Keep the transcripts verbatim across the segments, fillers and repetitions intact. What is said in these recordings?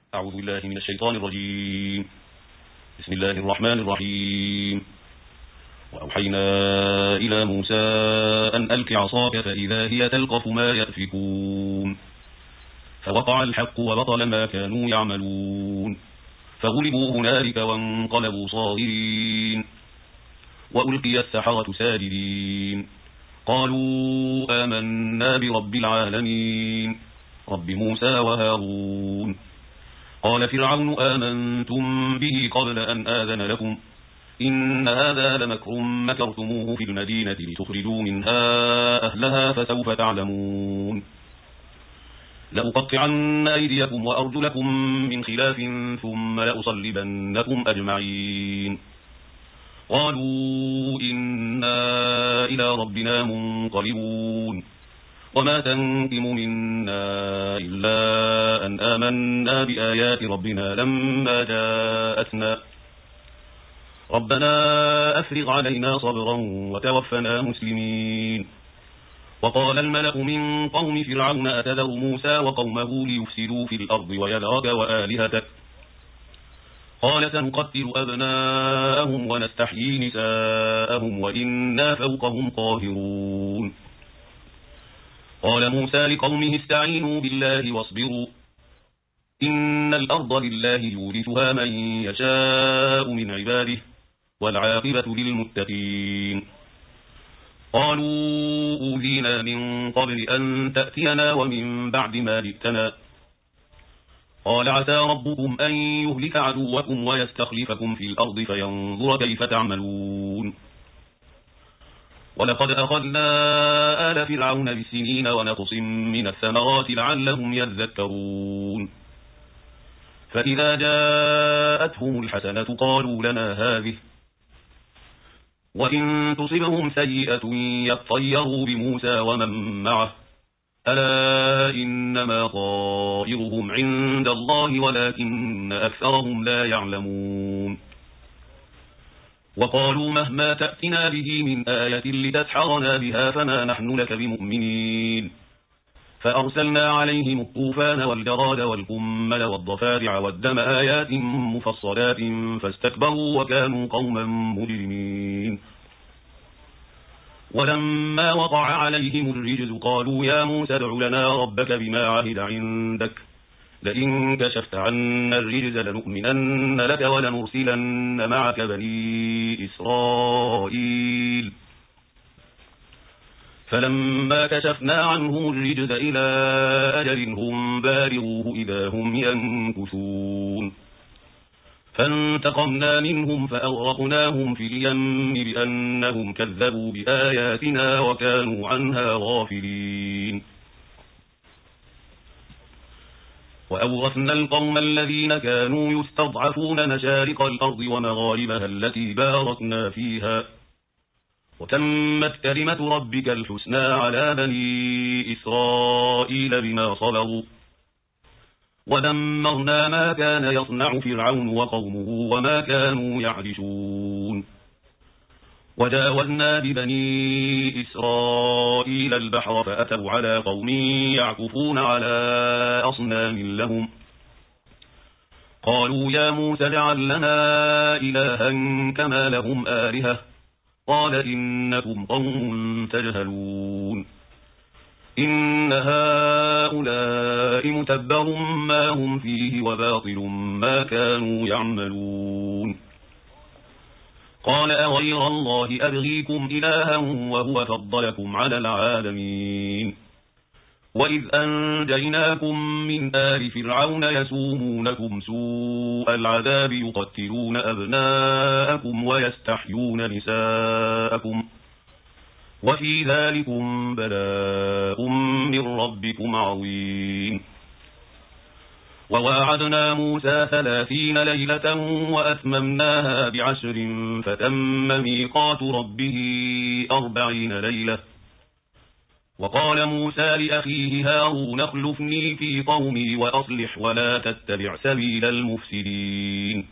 أعوذ بالله من الشيطان الرجيم. بسم الله الرحمن الرحيم. وأوحينا إلى موسى أن ألق عصاك فإذا هي تلقف ما يأفكون فوقع الحق وبطل ما كانوا يعملون فغلبوا هنالك وانقلبوا صاغرين وألقي السحرة ساجدين قالوا آمنا برب العالمين رب موسى وهارون. قال فرعون آمنتم به قبل أن آذن لكم إن هذا لمكر مكرتموه في المدينة لتخرجوا منها أهلها فسوف تعلمون لأقطعن أيديكم وأرجلكم من خلاف ثم لأصلبنكم أجمعين قالوا إنا إلى ربنا منقلبون وما تنقم منا إلا أن آمنا بآيات ربنا لما جاءتنا ربنا أفرغ علينا صبرا وتوفنا مسلمين. وقال الملأ من قوم فرعون أتذر موسى وقومه ليفسدوا في الأرض ويذرك وآلهتك قال سنقتل أبناءهم ونستحيي نساءهم وإنا فوقهم قاهرون. قال موسى لقومه استعينوا بالله واصبروا إن الأرض لله يورثها من يشاء من عباده والعاقبة للمتقين. قالوا أوذينا من قبل أن تأتينا ومن بعد ما جئتنا قال عسى ربكم أن يهلك عدوكم ويستخلفكم في الأرض فينظر كيف تعملون ولقد أخذنا آل فرعون بالسنين ونقص من الثمرات لعلهم يذكرون فإذا جاءتهم الحسنة قالوا لنا هذه وإن تصبهم سيئة يطيروا بموسى ومن معه ألا إنما طائرهم عند الله ولكن أكثرهم لا يعلمون وقالوا مهما تأتنا به من آية لتسحرنا بها فما نحن لك بمؤمنين فأرسلنا عليهم الطوفان والجراد والقمل والضفادع والدم آيات مفصلات فاستكبروا وكانوا قوما مجرمين. ولما وقع عليهم الرجز قالوا يا موسى ادع لنا ربك بما عهد عندك لئن كشفت عنا الرجز لنؤمنن لك ولنرسلن معك بني إسرائيل فلما كشفنا عنهم الرجز إلى أجل هم بالغوه إذا هم ينكثون فانتقمنا منهم فأغرقناهم في اليم بأنهم كذبوا بآياتنا وكانوا عنها غافلين. وأورثنا القوم الذين كانوا يستضعفون مشارق الأرض ومغاربها التي باركنا فيها وتمت كلمة ربك الحسنى على بني إسرائيل بما صبروا ودمرنا ما كان يصنع فرعون وقومه وما كانوا يعرشون وجاوزنا ببني إسرائيل البحر فأتوا على قوم يعكفون على أصنام لهم قالوا يا موسى اجعل لنا إلها كما لهم آلهة قال إنكم قوم تجهلون إن هؤلاء متبر ما هم فيه وباطل ما كانوا يعملون قال أغير الله أبغيكم إلها وهو فضلكم على العالمين وإذ أنجيناكم من آل فرعون يسومونكم سوء العذاب يقتلون أبناءكم ويستحيون نساءكم وفي ذلكم بلاء من ربكم عظيم. وواعدنا موسى ثلاثين ليلة وأتممناها بعشر فتم ميقات ربه أربعين ليلة وقال موسى لأخيه هارون اخلفني في قومي وأصلح ولا تتبع سبيل المفسدين.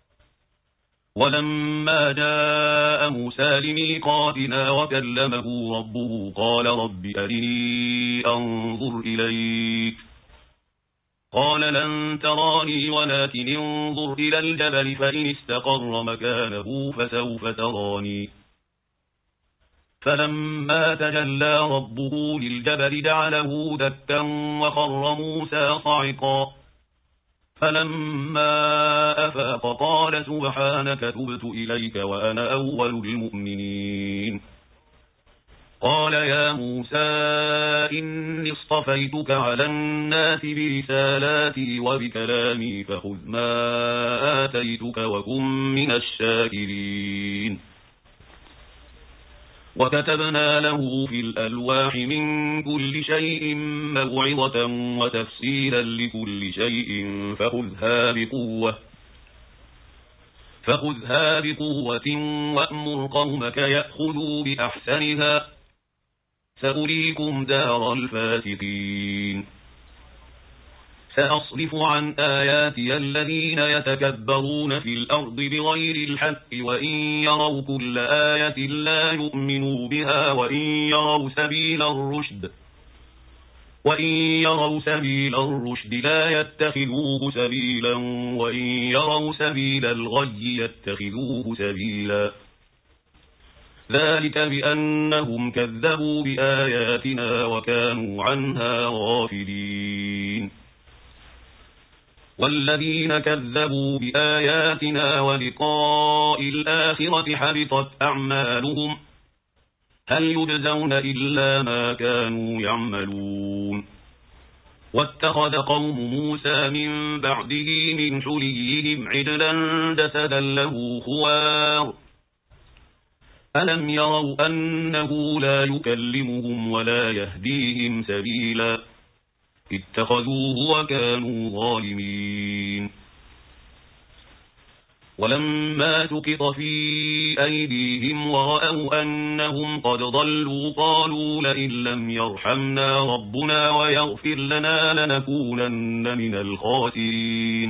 ولما جاء موسى لميقاتنا وكلمه ربه قال رب أرني أنظر إليك قال لن تراني ولكن انظر إلى الجبل فإن استقر مكانه فسوف تراني فلما تجلى ربه للجبل جعله دكا وخر موسى صعقا فلما أفاق قال سبحانك تبت إليك وأنا أول المؤمنين قال يا موسى إني اصطفيتك على الناس برسالاتي وبكلامي فخذ ما آتيتك وكن من الشاكرين وكتبنا له في الألواح من كل شيء موعظة وتفسيرا لكل شيء فخذها بقوة فخذها بقوة وأمر قومك يأخذوا بأحسنها سأريكم دار الفاسقين سأصرف عن آياتي الذين يتكبرون في الأرض بغير الحق وإن يروا كل آية لا يؤمنوا بها وإن يروا سبيل الرشد وإن يروا سبيل الرشد لا يتخذوه سبيلا وإن يروا سبيل الغي يتخذوه سبيلا ذلك بأنهم كذبوا بآياتنا وكانوا عنها غافلين والذين كذبوا بآياتنا ولقاء الآخرة حبطت أعمالهم هل يجزون إلا ما كانوا يعملون واتخذ قوم موسى من بعده من حليهم عجلا جسدا له خوار ألم يروا أنه لا يكلمهم ولا يهديهم سبيلا اتخذوه وكانوا ظالمين ولما سقط في أيديهم ورأوا أنهم قد ضلوا قالوا لئن لم يرحمنا ربنا ويغفر لنا لنكونن من الخاسرين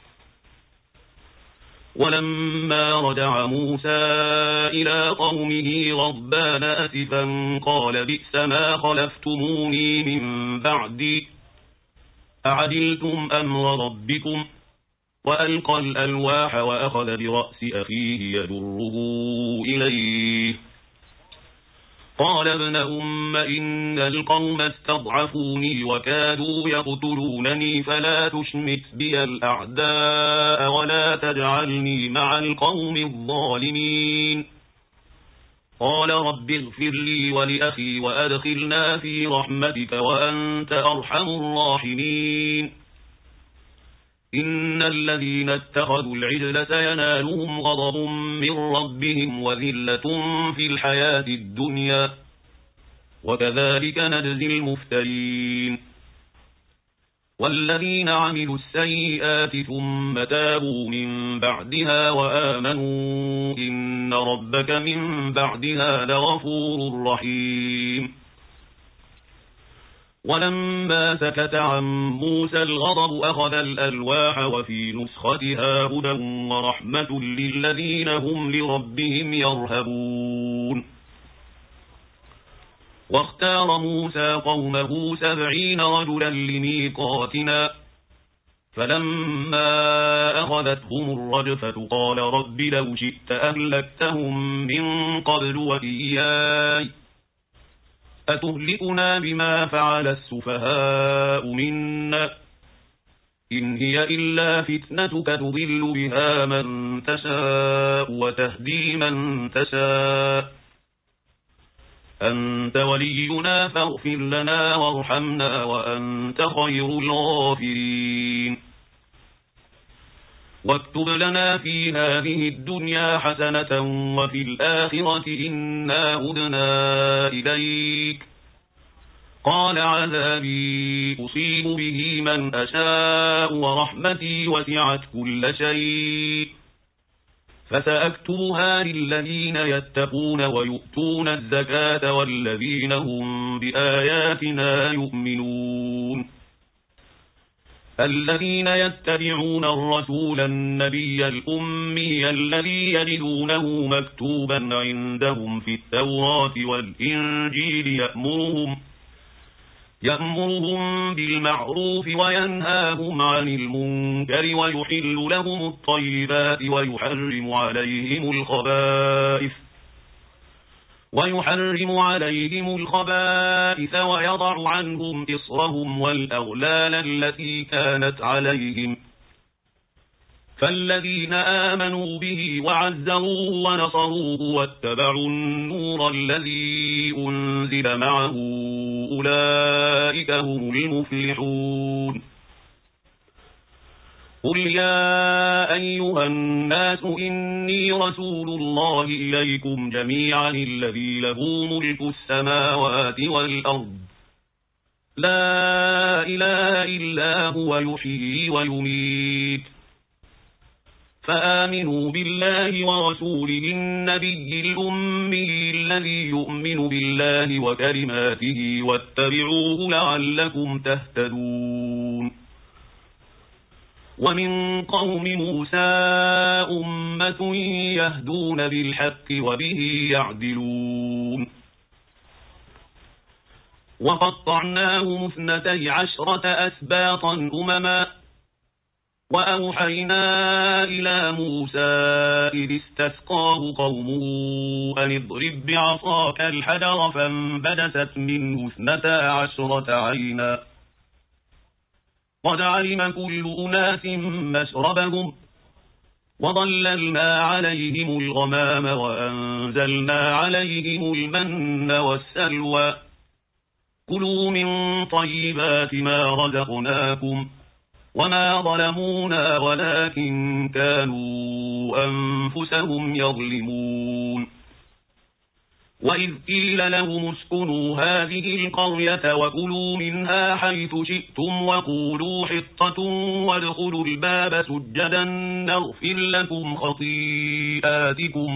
ولما رجع موسى إلى قومه غضبان أسفا قال بئس ما خلفتموني من بعدي أعجلتم أمر ربكم وألقى الألواح وأخذ برأس أخيه يجره إليه قال ابن أم إن القوم استضعفوني وكادوا يقتلونني فلا تشمت بي الأعداء ولا تجعلني مع القوم الظالمين قال رب اغفر لي ولأخي وأدخلنا في رحمتك وأنت أرحم الراحمين إن الذين اتخذوا العجل سينالهم غضب من ربهم وذلة في الحياة الدنيا وكذلك نجزي المفترين والذين عملوا السيئات ثم تابوا من بعدها وآمنوا إن ربك من بعدها لغفور رحيم ولما سكت عن موسى الغضب أخذ الألواح وفي نسختها هدى ورحمة للذين هم لربهم يرهبون واختار موسى قومه سبعين رجلا لميقاتنا فلما أخذتهم الرجفة قال رب لو شئت أهلكتهم من قبل وإياي أتهلكنا بما فعل السفهاء منا إن هي إلا فتنتك تضل بها من تشاء وتهدي من تشاء أنت ولينا فاغفر لنا وارحمنا وأنت خير الغافرين واكتب لنا في هذه الدنيا حسنة وفي الآخرة إنا هدنا إليك قال عذابي أصيب به من أشاء ورحمتي وسعت كل شيء فسأكتبها للذين يتقون ويؤتون الزكاة والذين هم بآياتنا يؤمنون الذين يتبعون الرسول النبي الأمي الذي يجدونه مكتوبا عندهم في التوراة والإنجيل يأمرهم يأمرهم بالمعروف وينهاهم عن المنكر ويحل لهم الطيبات ويحرم عليهم الخبائث ويحرم عليهم الخبائث ويضع عنهم إصرهم والأغلال التي كانت عليهم فالذين آمنوا به وعزروه ونصروه واتبعوا النور الذي أنزل معه أولئك هم المفلحون قل يا أيها الناس إني رسول الله إليكم جميعا الذي له ملك السماوات والأرض لا إله إلا هو يحيي ويميت فآمنوا بالله ورسوله النبي الأمي الذي يؤمن بالله وكلماته واتبعوه لعلكم تهتدون ومن قوم موسى أمة يهدون بالحق وبه يعدلون وقطعناهم اثنتي عشرة أسباطا أمما وأوحينا إلى موسى إذ استسقاه قومه أن اضرب بعصاك الحجر فانبجست منه اثنتا عشرة عينا قد علم كل أناس مشربهم وظللنا عليهم الغمام وأنزلنا عليهم المن والسلوى كلوا من طيبات ما رزقناكم وما ظلمونا ولكن كانوا أنفسهم يظلمون وإذ قيل لهم اسكنوا هذه القرية وكلوا منها حيث شئتم وقولوا حطة وادخلوا الباب سجدا نغفر لكم خطيئاتكم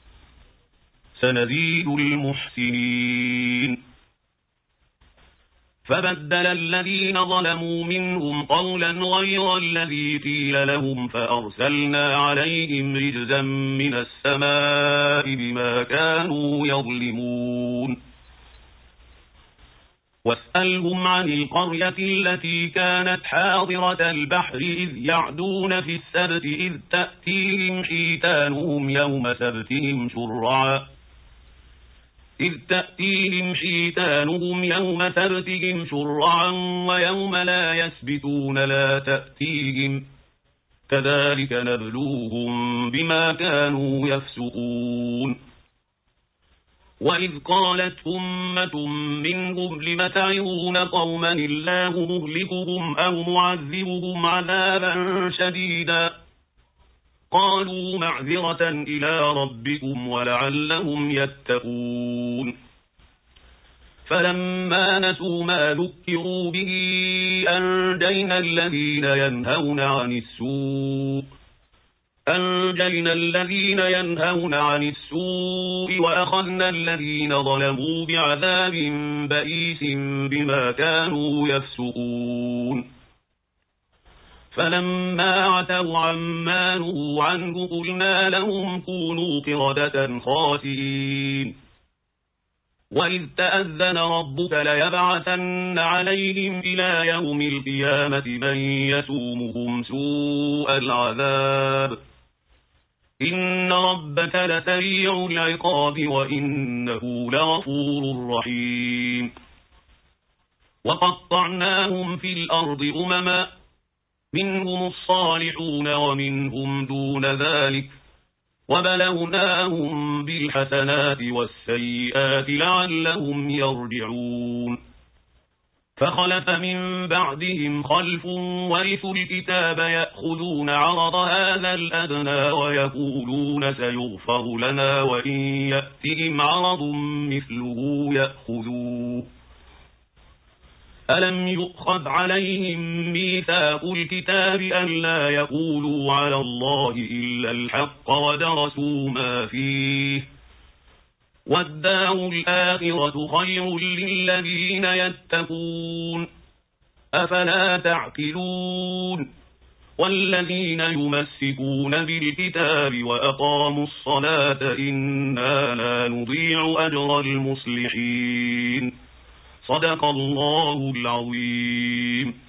سنزيد المحسنين فبدل الذين ظلموا منهم قولا غير الذي قيل لهم فأرسلنا عليهم رجزا من السماء بما كانوا يظلمون واسألهم عن القرية التي كانت حاضرة البحر إذ يعدون في السبت إذ تأتيهم حيتانهم يوم سبتهم شرعا إذ تأتيهم حيتانهم يوم سبتهم شرعا ويوم لا يسبتون لا تأتيهم كذلك نبلوهم بما كانوا يفسقون وإذ قالت أمة منهم لم تعظون قوما الله مهلكهم أو معذبهم عذابا شديدا قالوا معذرة إلى ربكم ولعلهم يتقون فلما نسوا ما ذكروا به أنجينا الذين ينهون عن السوء أنجينا الذين ينهون عن السوء وأخذنا الذين ظلموا بعذاب بئيس بما كانوا يفسقون فلما عتوا عما نهوا عنه قلنا لهم كونوا قردة خاسئين وإذ تأذن ربك ليبعثن عليهم إلى يوم القيامة من يسومهم سوء العذاب إن ربك لسريع العقاب وإنه لغفور رحيم وقطعناهم في الأرض أمما منهم الصالحون ومنهم دون ذلك وبلوناهم بالحسنات والسيئات لعلهم يرجعون فخلف من بعدهم خلف ورثوا الكتاب يأخذون عرض هذا الأدنى ويقولون سيغفر لنا وإن يأتهم عرض مثله يأخذوه ألم يؤخذ عليهم ميثاق الكتاب ألا يقولوا على الله إلا الحق ودرسوا ما فيه والدار الآخرة خير للذين يتقون أفلا تعقلون والذين يمسكون بالكتاب وأقاموا الصلاة إنا لا نضيع أجر المصلحين صدق الله العظيم.